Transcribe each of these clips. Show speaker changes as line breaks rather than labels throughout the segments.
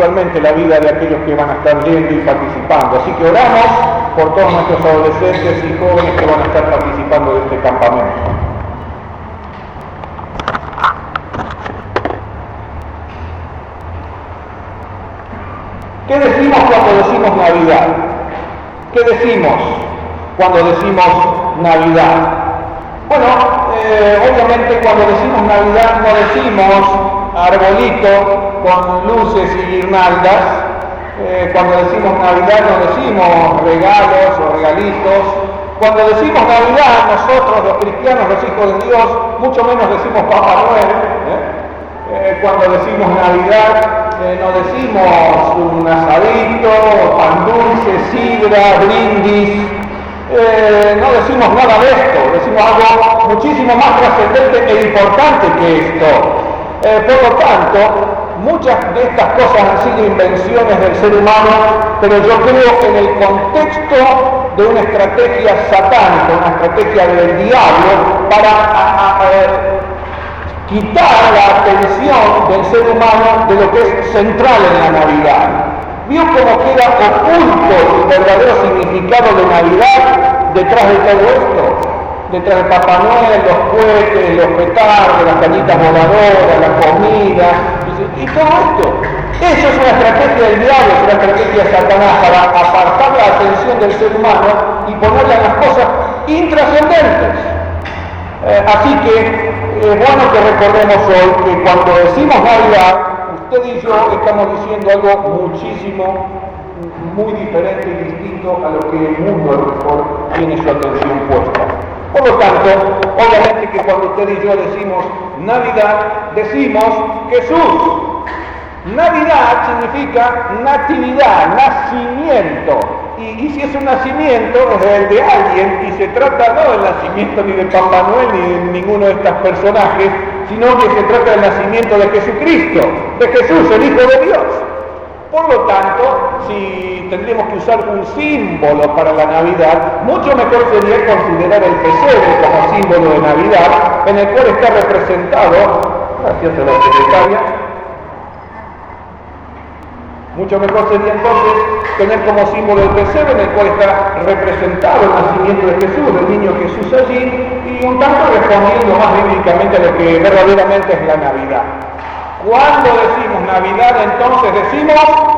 espiritualmente la vida de aquellos que van a estar yendo y participando. Así que oramos por todos nuestros adolescentes y jóvenes que van a estar participando de este campamento. ¿Qué decimos cuando decimos Navidad? ¿Qué decimos cuando decimos Navidad? Bueno, obviamente cuando decimos Navidad no decimos arbolito con luces y guirnaldas. Cuando decimos Navidad no decimos regalos o regalitos. Cuando decimos Navidad, nosotros los cristianos, los hijos de Dios, mucho menos decimos Papá Noel. Cuando decimos Navidad, no decimos un asadito, pan dulce, sidra, brindis. No decimos nada de esto, decimos algo muchísimo más trascendente e importante que esto. Por lo tanto, muchas de estas cosas han sido invenciones del ser humano, pero yo creo que en el contexto de una estrategia satánica, una estrategia del diablo, para quitar la atención del ser humano de lo que es central en la Navidad. ¿Vio cómo queda oculto el verdadero significado de Navidad detrás de todo esto? Detrás de Papá Noel, los cohetes, los petardos, las cañitas voladoras, la comida, y todo esto. Eso es una estrategia del diablo, es una estrategia de Satanás para apartar la atención del ser humano y ponerla en las cosas intrascendentes. Así que es bueno que recordemos hoy que cuando decimos Navidad, usted y yo estamos diciendo algo muchísimo, muy diferente y distinto a lo que el mundo a lo mejor tiene su atención puesta. Por lo tanto, obviamente que cuando usted y yo decimos Navidad, decimos Jesús. Navidad significa natividad, nacimiento. Y si es un nacimiento, es el de alguien, y se trata no del nacimiento ni de Papá Noel ni de ninguno de estos personajes, sino que se trata del nacimiento de Jesucristo, de Jesús, el Hijo de Dios. Por lo tanto, si tendríamos que usar un símbolo para la Navidad, mucho mejor sería considerar el pesebre como símbolo de Navidad, en el cual está representado, gracias a la secretaria, mucho mejor sería entonces tener como símbolo el pesebre en el cual está representado el nacimiento de Jesús, del niño Jesús allí, y un tanto respondiendo más bíblicamente a lo que verdaderamente es la Navidad. Cuando decimos Navidad, entonces decimos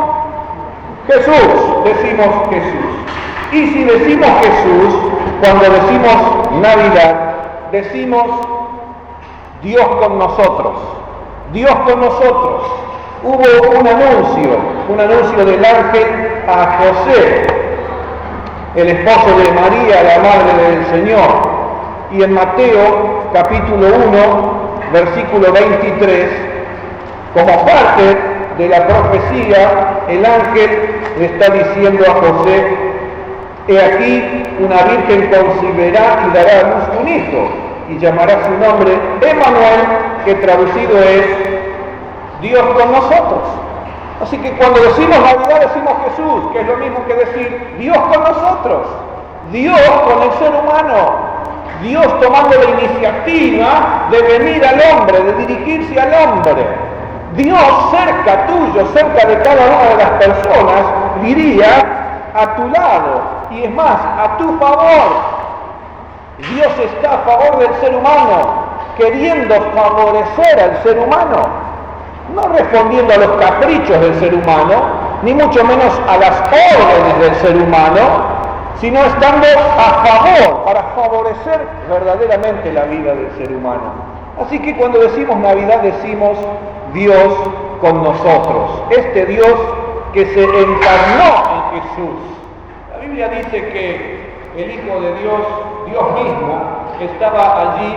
Jesús, decimos Jesús. Y si decimos Jesús, cuando decimos Navidad, decimos Dios con nosotros. Dios con nosotros. Hubo un anuncio del ángel a José, el esposo de María, la madre del Señor. Y en Mateo capítulo 1, versículo 23, como parte de la profecía, el ángel le está diciendo a José: he aquí, una virgen concebirá y dará a luz un hijo, y llamará su nombre Emmanuel, que traducido es Dios con nosotros. Así que cuando decimos Navidad decimos Jesús, que es lo mismo que decir Dios con nosotros, Dios con el ser humano, Dios tomando la iniciativa de venir al hombre, de dirigirse al hombre. Dios cerca tuyo, cerca de cada una de las personas, diría a tu lado, y es más, a tu favor. Dios está a favor del ser humano, queriendo favorecer al ser humano, no respondiendo a los caprichos del ser humano, ni mucho menos a las órdenes del ser humano, sino estando a favor, para favorecer verdaderamente la vida del ser humano. Así que cuando decimos Navidad decimos Dios con nosotros, este Dios que se encarnó en Jesús. La Biblia dice que el Hijo de Dios, Dios mismo, estaba allí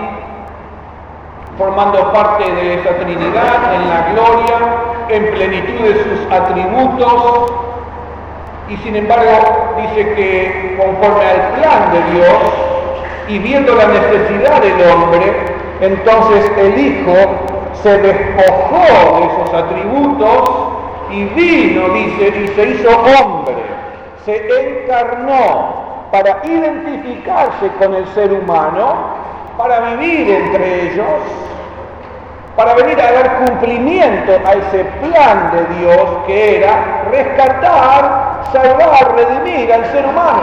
formando parte de esa Trinidad, en la gloria, en plenitud de sus atributos, y sin embargo dice que conforme al plan de Dios, y viendo la necesidad del hombre, entonces el Hijo se despojó de esos atributos y vino, dice, y se hizo hombre, se encarnó para identificarse con el ser humano, para vivir entre ellos para venir a dar cumplimiento a ese plan de Dios que era rescatar, salvar, redimir al ser humano,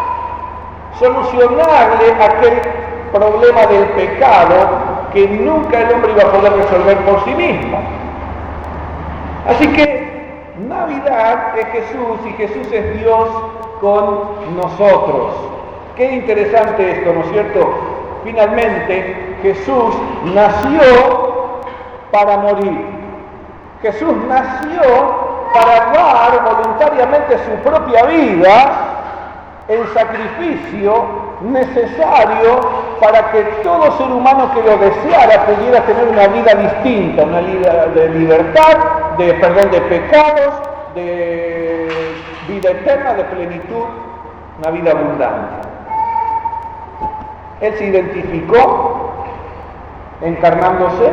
solucionarle aquel problema del pecado que nunca el hombre iba a poder resolver por sí mismo. Así que Navidad es Jesús y Jesús es Dios con nosotros. Qué interesante esto, ¿no es cierto? Finalmente Jesús nació para morir. Jesús nació para dar voluntariamente su propia vida en sacrificio necesario para que todo ser humano que lo deseara pudiera tener una vida distinta, una vida de libertad, de perdón de pecados, de vida eterna, de plenitud, una vida abundante. Él se identificó encarnándose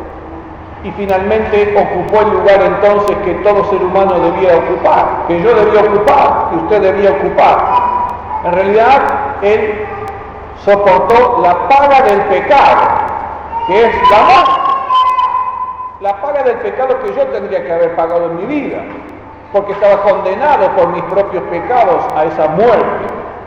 y finalmente ocupó el lugar entonces que todo ser humano debía ocupar, que yo debía ocupar, que usted debía ocupar. En realidad, Él soportó la paga del pecado, que es la muerte. La paga del pecado que yo tendría que haber pagado en mi vida, porque estaba condenado por mis propios pecados a esa muerte.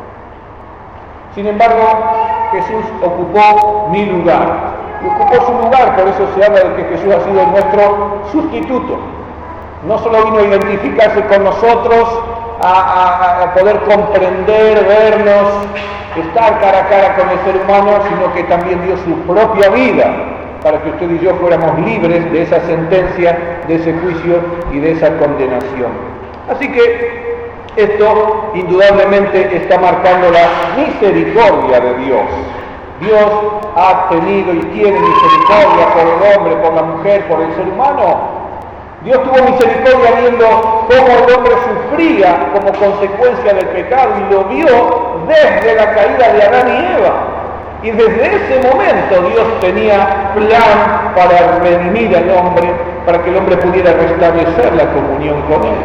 Sin embargo, Jesús ocupó mi lugar. Y ocupó su lugar, por eso se habla de que Jesús ha sido nuestro sustituto. No solo vino a identificarse con nosotros, a poder comprender, vernos, estar cara a cara con el ser humano, sino que también dio su propia vida para que usted y yo fuéramos libres de esa sentencia, de ese juicio y de esa condenación. Así que esto indudablemente está marcando la misericordia de Dios. Dios ha tenido y tiene misericordia por el hombre, por la mujer, por el ser humano. Dios tuvo misericordia viendo cómo el hombre sufría como consecuencia del pecado y lo vio desde la caída de Adán y Eva. Y desde ese momento Dios tenía plan para redimir al hombre, para que el hombre pudiera restablecer la comunión con él.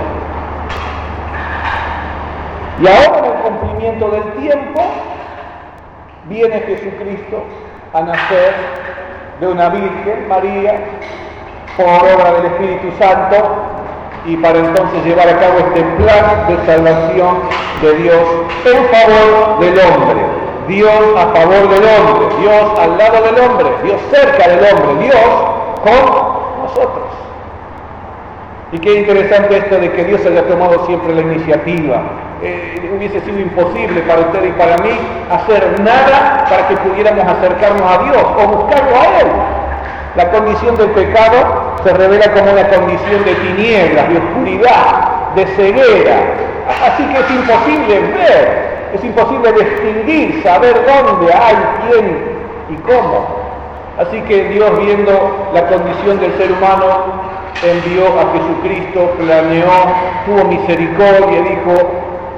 Y ahora en el cumplimiento del tiempo, viene Jesucristo a nacer de una Virgen, María, por obra del Espíritu Santo, y para entonces llevar a cabo este plan de salvación de Dios en favor del hombre. Dios a favor del hombre, Dios al lado del hombre, Dios cerca del hombre, Dios con nosotros. Y qué interesante esto de que Dios haya tomado siempre la iniciativa. Hubiese sido imposible para usted y para mí hacer nada para que pudiéramos acercarnos a Dios o buscarlo a Él. La condición del pecado se revela como una condición de tinieblas, de oscuridad, de ceguera. Así que es imposible ver, es imposible distinguir, saber dónde hay, quién y cómo. Así que Dios, viendo la condición del ser humano, envió a Jesucristo, planeó, tuvo misericordia y dijo: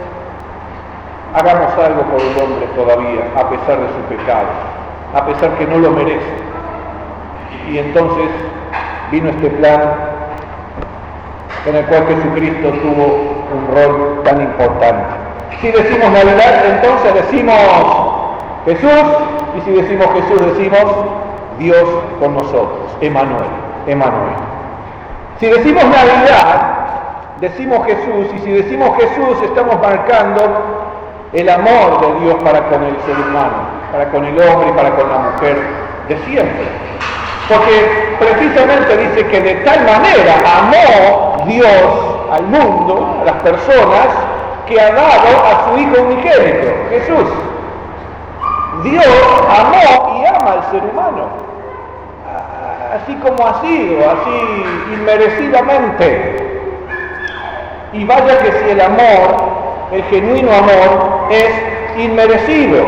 hagamos algo por el hombre todavía, a pesar de su pecado, a pesar que no lo merece. Y entonces vino este plan en el cual Jesucristo tuvo un rol tan importante. Si decimos Navidad, entonces decimos Jesús, y si decimos Jesús, decimos Dios con nosotros, Emmanuel, Emmanuel. Si decimos Navidad, decimos Jesús, y si decimos Jesús, estamos marcando el amor de Dios para con el ser humano, para con el hombre y para con la mujer de siempre. Porque precisamente dice que de tal manera amó Dios al mundo, a las personas, que ha dado a su Hijo unigénito, Jesús. Dios amó y ama al ser humano, así como ha sido, así inmerecidamente. Y vaya que si el amor, el genuino amor, es inmerecido.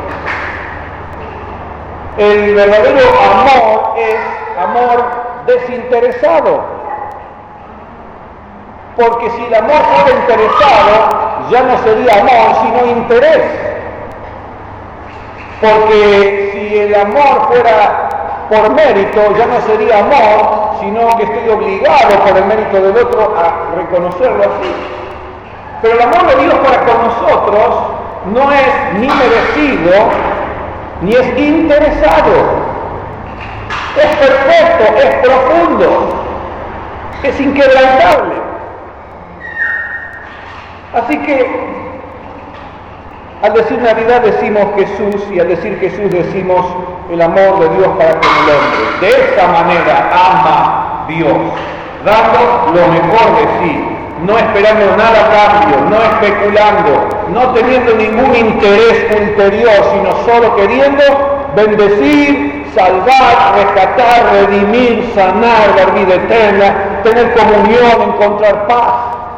El verdadero amor es amor desinteresado. Porque si el amor fuera interesado, ya no sería amor, sino interés. Porque si el amor fuera por mérito, ya no sería amor, sino que estoy obligado por el mérito del otro a reconocerlo así. Pero el amor de Dios para con nosotros no es ni merecido, ni es interesado. es perfecto, es profundo, es inquebrantable. Así que al decir Navidad decimos Jesús, y al decir Jesús decimos el amor de Dios para con el hombre. De esa manera ama Dios, dando lo mejor de sí, no esperando nada a cambio, no especulando, no teniendo ningún interés ulterior, sino solo queriendo bendecir, salvar, rescatar, redimir, sanar, dar vida eterna, tener comunión, encontrar paz.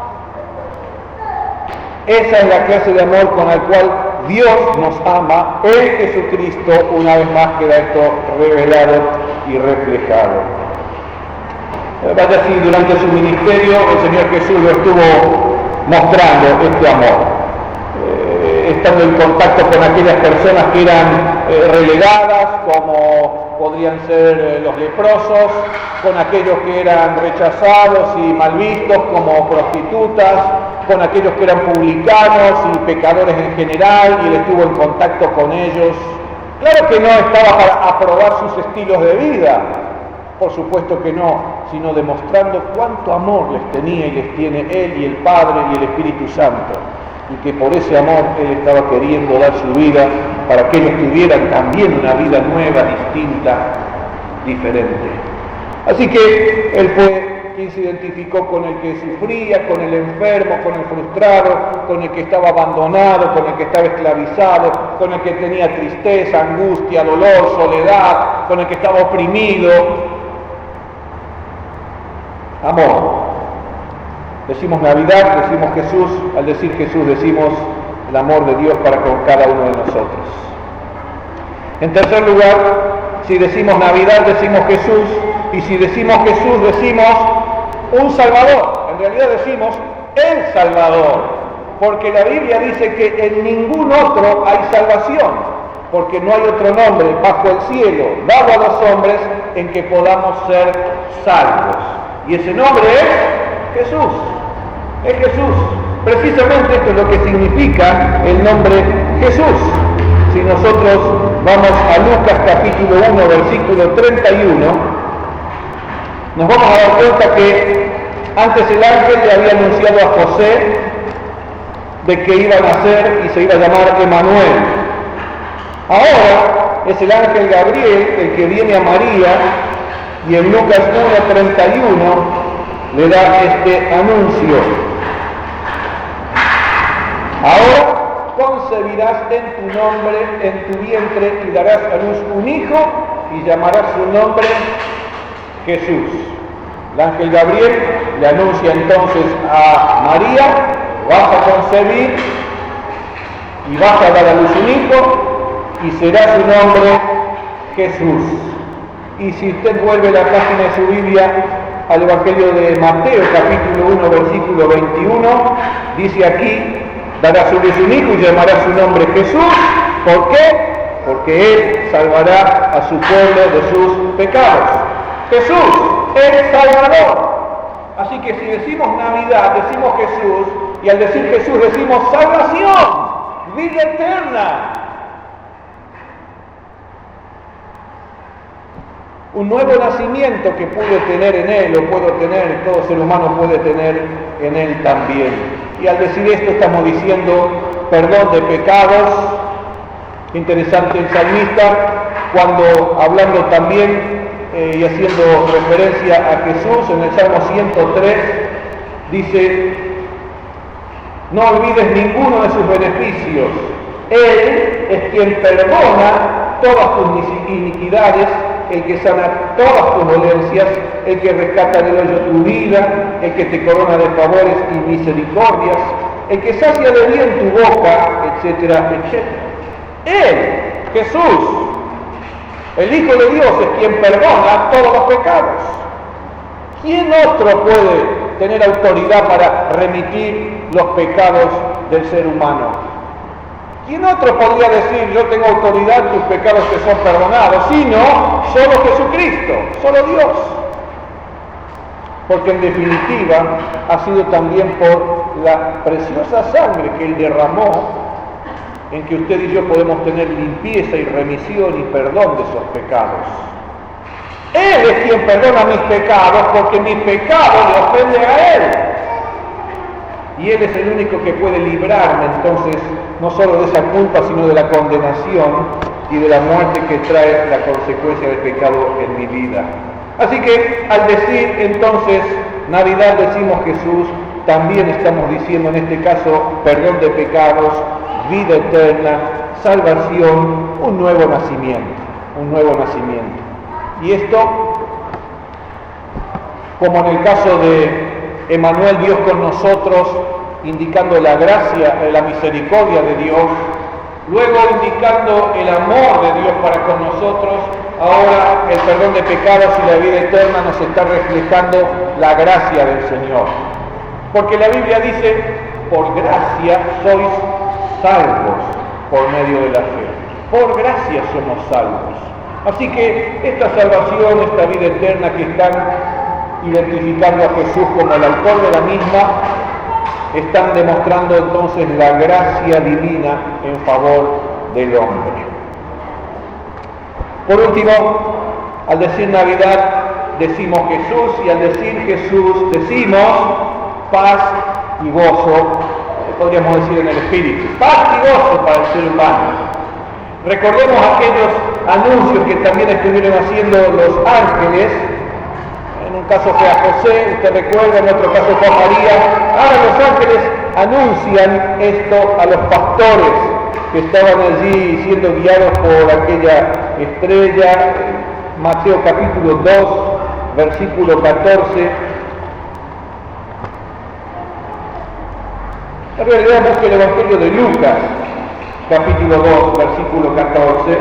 Esa es la clase de amor con la cual Dios nos ama en Jesucristo. Una vez más queda esto revelado y reflejado. Vaya así, durante su ministerio el Señor Jesús lo estuvo mostrando este amor, estando en contacto con aquellas personas que eran relegadas, como podrían ser los leprosos, con aquellos que eran rechazados y mal vistos, como prostitutas, con aquellos que eran publicanos y pecadores en general, y él estuvo en contacto con ellos. Claro que no estaba para aprobar sus estilos de vida, por supuesto que no, sino demostrando cuánto amor les tenía y les tiene Él y el Padre y el Espíritu Santo, y que por ese amor Él estaba queriendo dar su vida para que ellos tuvieran también una vida nueva, distinta, diferente. Así que Él fue quien se identificó con el que sufría, con el enfermo, con el frustrado, con el que estaba abandonado, con el que estaba esclavizado, con el que tenía tristeza, angustia, dolor, soledad, con el que estaba oprimido. Amor. Decimos Navidad, decimos Jesús, al decir Jesús decimos el amor de Dios para con cada uno de nosotros. En tercer lugar, si decimos Navidad decimos Jesús, y si decimos Jesús decimos un Salvador. En realidad decimos el Salvador, porque la Biblia dice que en ningún otro hay salvación, porque no hay otro nombre bajo el cielo dado a los hombres en que podamos ser salvos. Y ese nombre es Jesús. Es Jesús. Precisamente esto es lo que significa el nombre Jesús. Si nosotros vamos a Lucas capítulo 1, versículo 31, nos vamos a dar cuenta que antes el ángel le había anunciado a José de que iba a nacer y se iba a llamar Emanuel. Ahora es el ángel Gabriel el que viene a María, y en Lucas 1:31 le da este anuncio. Ahora concebirás en tu nombre, en tu vientre, y darás a luz un hijo, y llamarás su nombre Jesús. El ángel Gabriel le anuncia entonces a María: vas a concebir y vas a dar a luz un hijo, y será su nombre Jesús. Y si usted vuelve la página de su Biblia al Evangelio de Mateo, capítulo 1, versículo 21, dice aquí: dará a luz un hijo y llamará su nombre Jesús. ¿Por qué? Porque Él salvará a su pueblo de sus pecados. Jesús, el Salvador. Así que si decimos Navidad, decimos Jesús, y al decir Jesús decimos salvación, vida eterna. Un nuevo nacimiento que pude tener en Él, o puedo tener, todo ser humano puede tener en Él también. Y al decir esto estamos diciendo perdón de pecados. Interesante el salmista, cuando hablando también y haciendo referencia a Jesús, en el Salmo 103, dice: no olvides ninguno de sus beneficios. Él es quien perdona todas tus iniquidades, el que sana todas tus dolencias, el que rescata del hoyo tu vida, el que te corona de favores y misericordias, el que sacia de bien tu boca, etcétera, etcétera. Él, Jesús, el Hijo de Dios, es quien perdona todos los pecados. ¿Quién otro puede tener autoridad para remitir los pecados del ser humano? ¿Quién otro podría decir: yo tengo autoridad, tus pecados te son perdonados? Sino solo Jesucristo, solo Dios. Porque en definitiva ha sido también por la preciosa sangre que Él derramó en que usted y yo podemos tener limpieza y remisión y perdón de esos pecados. Él es quien perdona mis pecados, porque mis pecados le ofenden a Él. Y Él es el único que puede librarme entonces, no solo de esa culpa, sino de la condenación y de la muerte que trae la consecuencia del pecado en mi vida. Así que al decir entonces Navidad decimos Jesús, también estamos diciendo en este caso perdón de pecados, vida eterna, salvación, un nuevo nacimiento, un nuevo nacimiento. Y esto, como en el caso de Emmanuel, Dios con nosotros, indicando la gracia, la misericordia de Dios, luego indicando el amor de Dios para con nosotros, ahora el perdón de pecados y la vida eterna nos está reflejando la gracia del Señor. Porque la Biblia dice, por gracia sois salvos por medio de la fe. Por gracia somos salvos. Así que esta salvación, esta vida eterna que están identificando a Jesús como el autor de la misma, están demostrando entonces la gracia divina en favor del hombre. Por último, al decir Navidad decimos Jesús, y al decir Jesús decimos paz y gozo, podríamos decir en el espíritu, paz y gozo para el ser humano. Recordemos aquellos anuncios que también estuvieron haciendo los ángeles. En un caso fue a José, usted recuerda, en otro caso fue a María. Ahora los ángeles anuncian esto a los pastores que estaban allí siendo guiados por aquella estrella. Mateo capítulo 2, versículo 14. En realidad busque el Evangelio de Lucas, capítulo 2, versículo 14.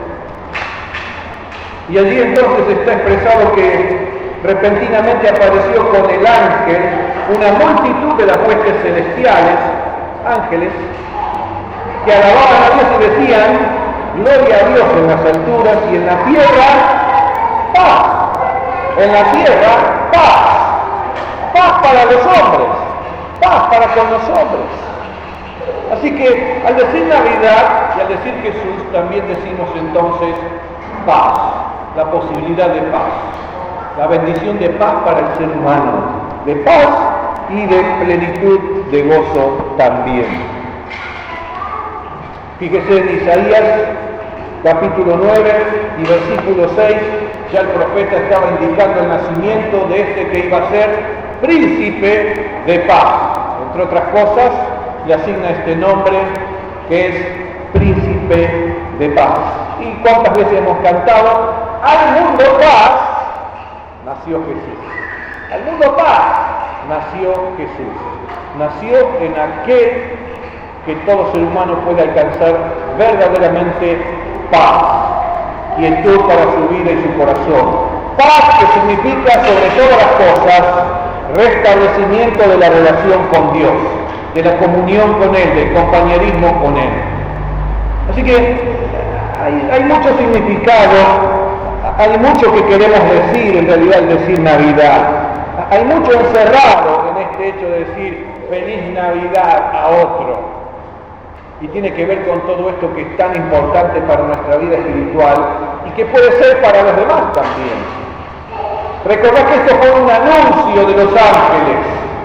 Y allí entonces está expresado que repentinamente apareció con el ángel una multitud de las huestes celestiales, ángeles, que alababan a Dios y decían, gloria a Dios en las alturas y en la tierra, paz. En la tierra, paz. Paz para los hombres, paz para con los hombres. Así que al decir Navidad y al decir Jesús, también decimos entonces paz, la posibilidad de paz. La bendición de paz para el ser humano, de paz y de plenitud de gozo también. Fíjese en Isaías capítulo 9 y versículo 6, ya el profeta estaba indicando el nacimiento de este que iba a ser príncipe de paz. Entre otras cosas, le asigna este nombre que es príncipe de paz. ¿Y cuántas veces hemos cantado? Al mundo paz nació Jesús. Al mundo paz nació Jesús. Nació en aquel que todo ser humano puede alcanzar verdaderamente paz, quietud para su vida y su corazón. Paz que significa sobre todas las cosas restablecimiento de la relación con Dios, de la comunión con Él, del compañerismo con Él. Así que hay mucho significado. Hay mucho que queremos decir, en realidad, al decir Navidad. Hay mucho encerrado en este hecho de decir Feliz Navidad a otro. Y tiene que ver con todo esto que es tan importante para nuestra vida espiritual y que puede ser para los demás también. Recordad que esto fue un anuncio de los ángeles.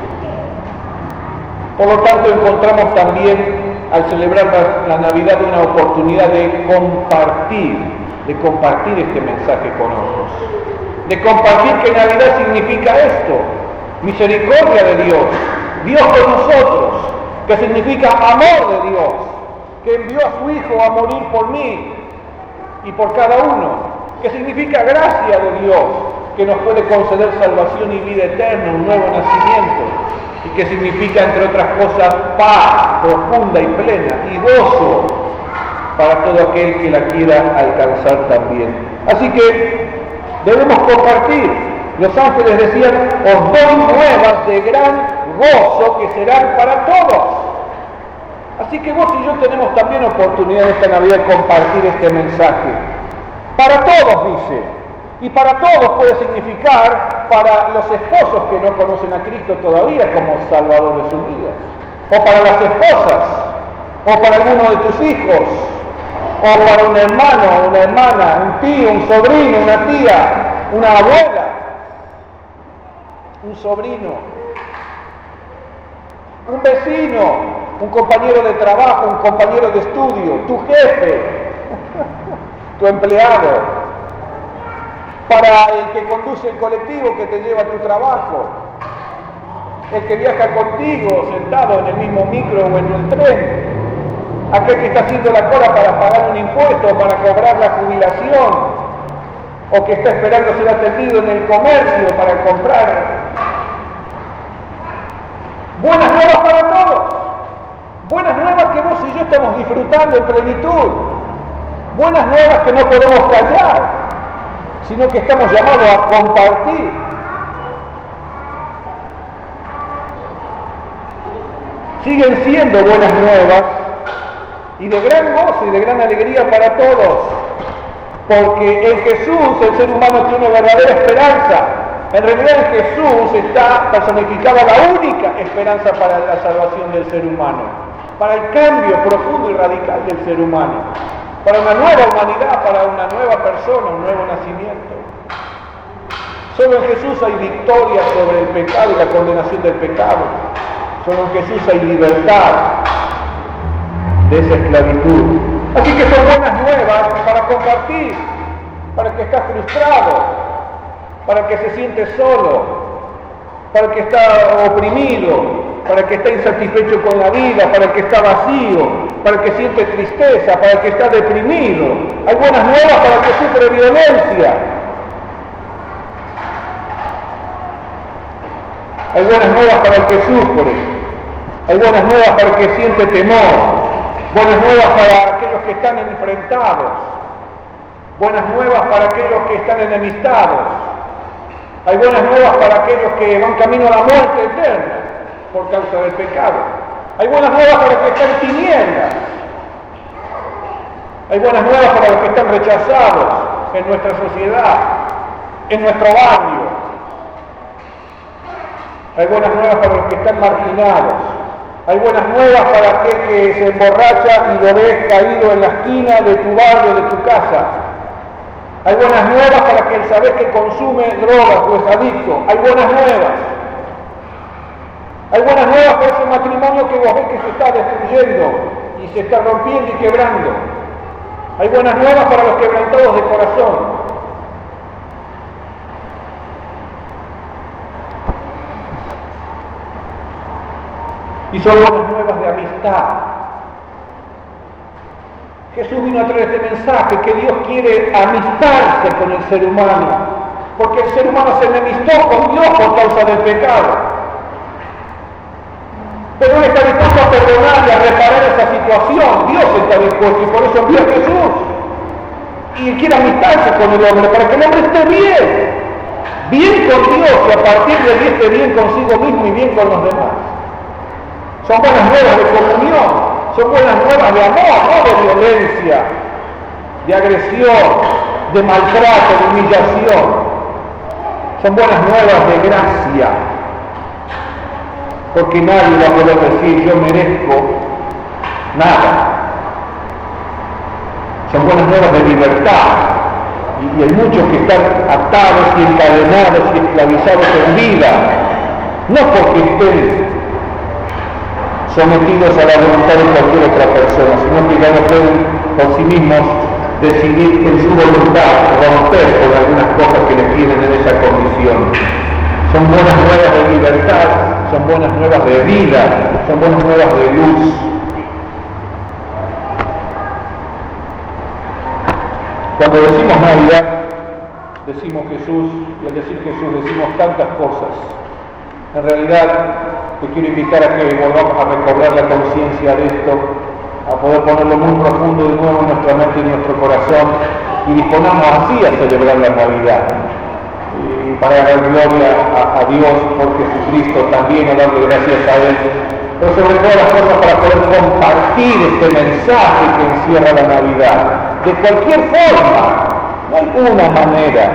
Por lo tanto, encontramos también, al celebrar la Navidad, una oportunidad de compartir este mensaje con otros, de compartir que Navidad significa esto, misericordia de Dios, Dios con nosotros, que significa amor de Dios, que envió a su Hijo a morir por mí y por cada uno, que significa gracia de Dios, que nos puede conceder salvación y vida eterna, un nuevo nacimiento, y que significa, entre otras cosas, paz profunda y plena, y gozo para todo aquel que la quiera alcanzar también. Así que debemos compartir. Los ángeles decían, os doy nuevas de gran gozo que serán para todos. Así que vos y yo tenemos también oportunidad esta Navidad de compartir este mensaje. Para todos, dice. Y para todos puede significar para los esposos que no conocen a Cristo todavía como Salvador de sus vidas. O para las esposas. O para alguno de tus hijos. O para un hermano, una hermana, un tío, un sobrino, una tía. una abuela, un sobrino, un vecino, un compañero de trabajo, un compañero de estudio, tu jefe, tu empleado, para el que conduce el colectivo que te lleva a tu trabajo, el que viaja contigo sentado en el mismo micro o en el tren, aquel que está haciendo la cola para pagar un impuesto, para cobrar la jubilación, o que está esperando ser atendido en el comercio para comprar. Buenas nuevas para todos, buenas nuevas que vos y yo estamos disfrutando en plenitud, buenas nuevas que no podemos callar, sino que estamos llamados a compartir. Siguen siendo buenas nuevas y de gran gozo y de gran alegría para todos, porque en Jesús el ser humano tiene verdadera esperanza. En realidad en Jesús está personificada la única esperanza para la salvación del ser humano, para el cambio profundo y radical del ser humano, para una nueva humanidad, para una nueva persona, un nuevo nacimiento. Solo en Jesús hay victoria sobre el pecado y la condenación del pecado. Solo en Jesús hay libertad de esa esclavitud. Así que son buenas nuevas para compartir, para el que está frustrado, para el que se siente solo, para el que está oprimido, para el que está insatisfecho con la vida, para el que está vacío, para el que siente tristeza, para el que está deprimido. Hay buenas nuevas para el que sufre violencia. Hay buenas nuevas para el que sufre. Hay buenas nuevas para el que siente temor. Buenas nuevas para aquellos que están enfrentados. Buenas nuevas para aquellos que están enemistados. Hay buenas nuevas para aquellos que van camino a la muerte eterna por causa del pecado. Hay buenas nuevas para los que están en tinieblas. Hay buenas nuevas para los que están rechazados en nuestra sociedad, en nuestro barrio. Hay buenas nuevas para los que están marginados. Hay buenas nuevas para aquel que se emborracha y lo ves caído en la esquina de tu barrio, de tu casa. Hay buenas nuevas para quien sabes que consume drogas o es adicto. Hay buenas nuevas. Hay buenas nuevas para ese matrimonio que vos ves que se está destruyendo y se está rompiendo y quebrando. Hay buenas nuevas para los quebrantados de corazón. Y son buenas nuevas de amistad. Jesús vino a traer este mensaje, que Dios quiere amistarse con el ser humano, porque el ser humano se enemistó con Dios por causa del pecado. Pero Él está dispuesto a perdonar y a reparar esa situación. Dios está dispuesto y por eso envió a Jesús. Y quiere amistarse con el hombre, para que el hombre esté bien con Dios, y a partir de ahí esté bien consigo mismo y bien con los demás. Son buenas nuevas de comunión, son buenas nuevas de amor, no de violencia, de agresión, de maltrato, de humillación. Son buenas nuevas de gracia, porque nadie va a poder decir yo merezco nada. Son buenas nuevas de libertad, y hay muchos que están atados y encadenados y esclavizados en vida, no porque estén sometidos a la voluntad de cualquier otra persona, sino que ya no pueden por sí mismos decidir en su voluntad romper con algunas cosas que les tienen en esa condición. Son buenas nuevas de libertad, son buenas nuevas de vida, son buenas nuevas de luz. Cuando decimos Navidad, decimos Jesús, y al decir Jesús decimos tantas cosas. En realidad, te quiero invitar a que volvamos a recobrar la conciencia de esto, a poder ponerlo muy profundo de nuevo en nuestra mente y en nuestro corazón, y disponamos así a celebrar la Navidad. Y para dar gloria a Dios por Jesucristo, también a darle gracias a Él, pero sobre todas las cosas para poder compartir este mensaje que encierra la Navidad. De cualquier forma, no hay una manera,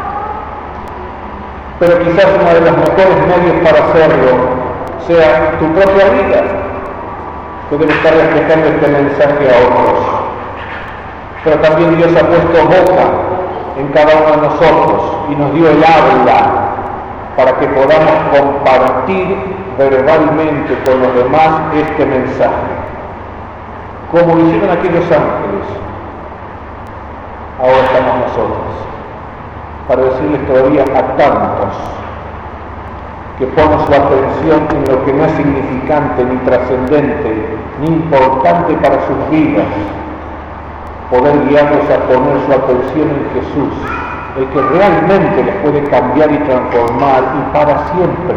pero quizás uno de los mejores medios para hacerlo sea tu propia vida, que debe estar reflejando este mensaje a otros. Pero también Dios ha puesto boca en cada uno de nosotros, y nos dio el habla para que podamos compartir verbalmente con los demás este mensaje, como lo hicieron aquellos ángeles. Ahora estamos nosotros para decirles todavía a tantos que ponen su atención en lo que no es significante, ni trascendente, ni importante para sus vidas, poder guiarlos a poner su atención en Jesús, el que realmente les puede cambiar y transformar y para siempre.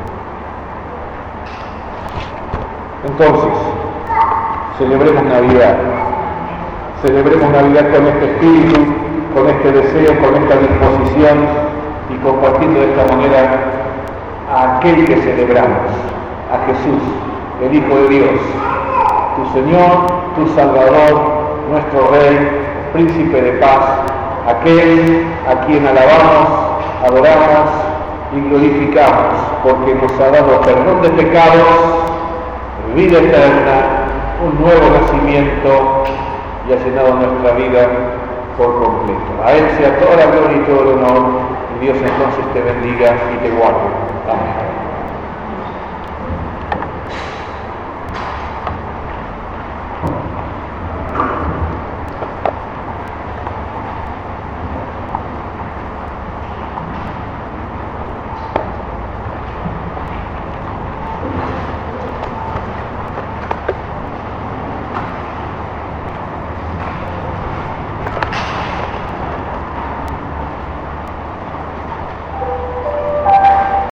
Entonces, celebremos Navidad con este espíritu, con este deseo, con esta disposición y compartiendo de esta manera a aquel que celebramos, a Jesús, el Hijo de Dios, tu Señor, tu Salvador, nuestro Rey, Príncipe de paz, aquel a quien alabamos, adoramos y glorificamos, porque nos ha dado perdón de pecados, vida eterna, un nuevo nacimiento y ha llenado nuestra vida por completo. A Él sea toda la gloria y todo el honor, y Dios entonces te bendiga y te guarde. Amén.